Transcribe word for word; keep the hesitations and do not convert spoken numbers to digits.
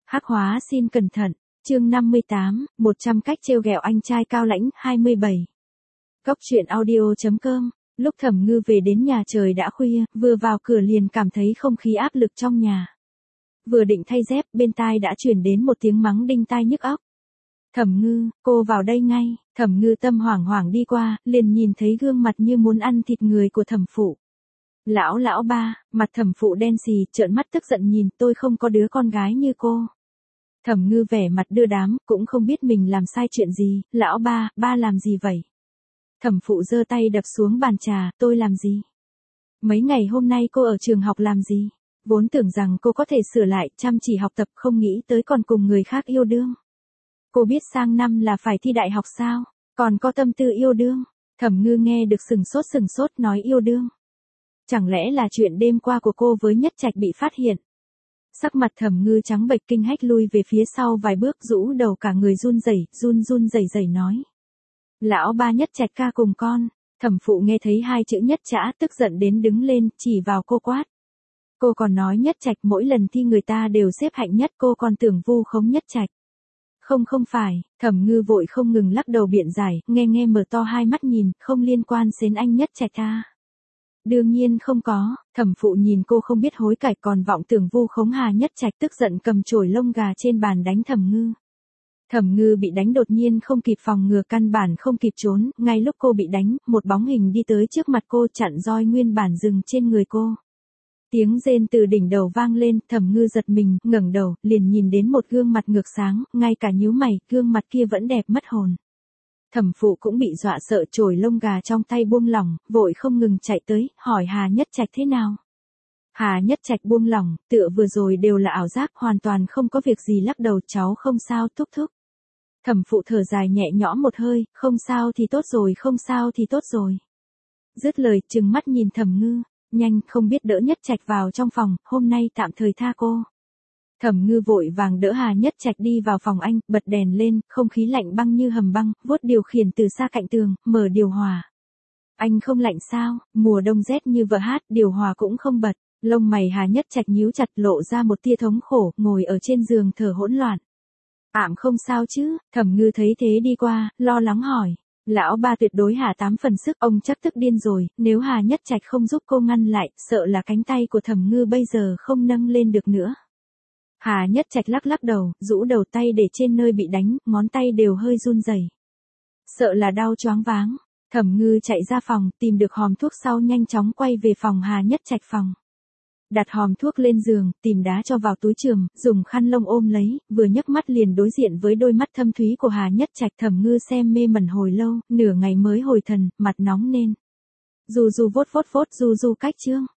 Hắc hóa xin cẩn thận, chương năm mươi tám, một trăm cách trêu ghẹo anh trai cao lãnh, hai mươi bảy. Cốc truyện audio.com, lúc Thẩm Ngư về đến nhà trời đã khuya, vừa vào cửa liền cảm thấy không khí áp lực trong nhà. Vừa định thay dép, bên tai đã truyền đến một tiếng mắng đinh tai nhức óc. Thẩm Ngư, cô vào đây ngay. Thẩm Ngư tâm hoảng hoảng đi qua, liền nhìn thấy gương mặt như muốn ăn thịt người của thẩm phụ. Lão lão ba, mặt thẩm phụ đen xì, trợn mắt tức giận nhìn, tôi không có đứa con gái như cô. Thẩm Ngư vẻ mặt đưa đám, cũng không biết mình làm sai chuyện gì. Lão ba, ba làm gì vậy? Thẩm phụ giơ tay đập xuống bàn trà, tôi làm gì? Mấy ngày hôm nay cô ở trường học làm gì? Vốn tưởng rằng cô có thể sửa lại, chăm chỉ học tập, không nghĩ tới còn cùng người khác yêu đương. Cô biết sang năm là phải thi đại học sao? Còn có tâm tư yêu đương? Thẩm Ngư nghe được sừng sốt sừng sốt nói yêu đương. Chẳng lẽ là chuyện đêm qua của cô với Nhất Trạch bị phát hiện? Sắc mặt Thẩm Ngư trắng bệch kinh hách lui về phía sau vài bước, rũ đầu cả người run rẩy, run run rẩy rẩy nói. Lão ba Nhất Trạch ca cùng con. Thẩm phụ nghe thấy hai chữ Nhất Trã tức giận đến đứng lên, chỉ vào cô quát. Cô còn nói Nhất Trạch mỗi lần thi người ta đều xếp hạnh nhất, cô còn tưởng vu khống Nhất Trạch. Không không phải, Thẩm Ngư vội không ngừng lắc đầu biện giải, nghe nghe mở to hai mắt nhìn, không liên quan đến anh Nhất Trạch à. Đương nhiên không có. Thẩm phụ nhìn cô không biết hối cải còn vọng tưởng vu khống Hà Nhất Trạch, tức giận cầm chổi lông gà trên bàn đánh Thẩm Ngư. Thẩm Ngư bị đánh đột nhiên không kịp phòng ngừa, căn bản không kịp trốn, ngay lúc cô bị đánh, một bóng hình đi tới trước mặt cô chặn roi nguyên bản dừng trên người cô. Tiếng rên từ đỉnh đầu vang lên, Thẩm Ngư giật mình, ngẩng đầu, liền nhìn đến một gương mặt ngược sáng, ngay cả nhíu mày, gương mặt kia vẫn đẹp mất hồn. Thẩm phụ cũng bị dọa sợ, chổi lông gà trong tay buông lỏng, vội không ngừng chạy tới, hỏi Hà Nhất Trạch thế nào. Hà Nhất Trạch buông lỏng, tựa vừa rồi đều là ảo giác, hoàn toàn không có việc gì, lắc đầu, cháu không sao, thúc thúc. Thẩm phụ thở dài nhẹ nhõm một hơi, không sao thì tốt rồi, không sao thì tốt rồi. Dứt lời, trừng mắt nhìn Thẩm Ngư, nhanh, không biết đỡ Nhất Trạch vào trong phòng, hôm nay tạm thời tha cô. Thẩm Ngư vội vàng đỡ Hà Nhất Trạch đi vào phòng anh, bật đèn lên, không khí lạnh băng như hầm băng, vuốt điều khiển từ xa cạnh tường, mở điều hòa. Anh không lạnh sao? Mùa đông rét như vợ hát, điều hòa cũng không bật. Lông mày Hà Nhất Trạch nhíu chặt, lộ ra một tia thống khổ, ngồi ở trên giường thở hỗn loạn. Ảm không sao chứ? Thẩm Ngư thấy thế đi qua, lo lắng hỏi. Lão ba tuyệt đối hạ tám phần sức, ông chắc tức điên rồi, nếu Hà Nhất Trạch không giúp cô ngăn lại, sợ là cánh tay của Thẩm Ngư bây giờ không nâng lên được nữa. Hà Nhất Trạch lắc lắc đầu, rũ đầu tay để trên nơi bị đánh, ngón tay đều hơi run rẩy. Sợ là đau choáng váng. Thẩm Ngư chạy ra phòng, tìm được hòm thuốc sau nhanh chóng quay về phòng Hà Nhất Trạch phòng. Đặt hòm thuốc lên giường, tìm đá cho vào túi chườm, dùng khăn lông ôm lấy, vừa nhấc mắt liền đối diện với đôi mắt thâm thúy của Hà Nhất Trạch. Thẩm Ngư xem mê mẩn hồi lâu, nửa ngày mới hồi thần, mặt nóng lên. Du du vốt vốt vốt, du du cách chương.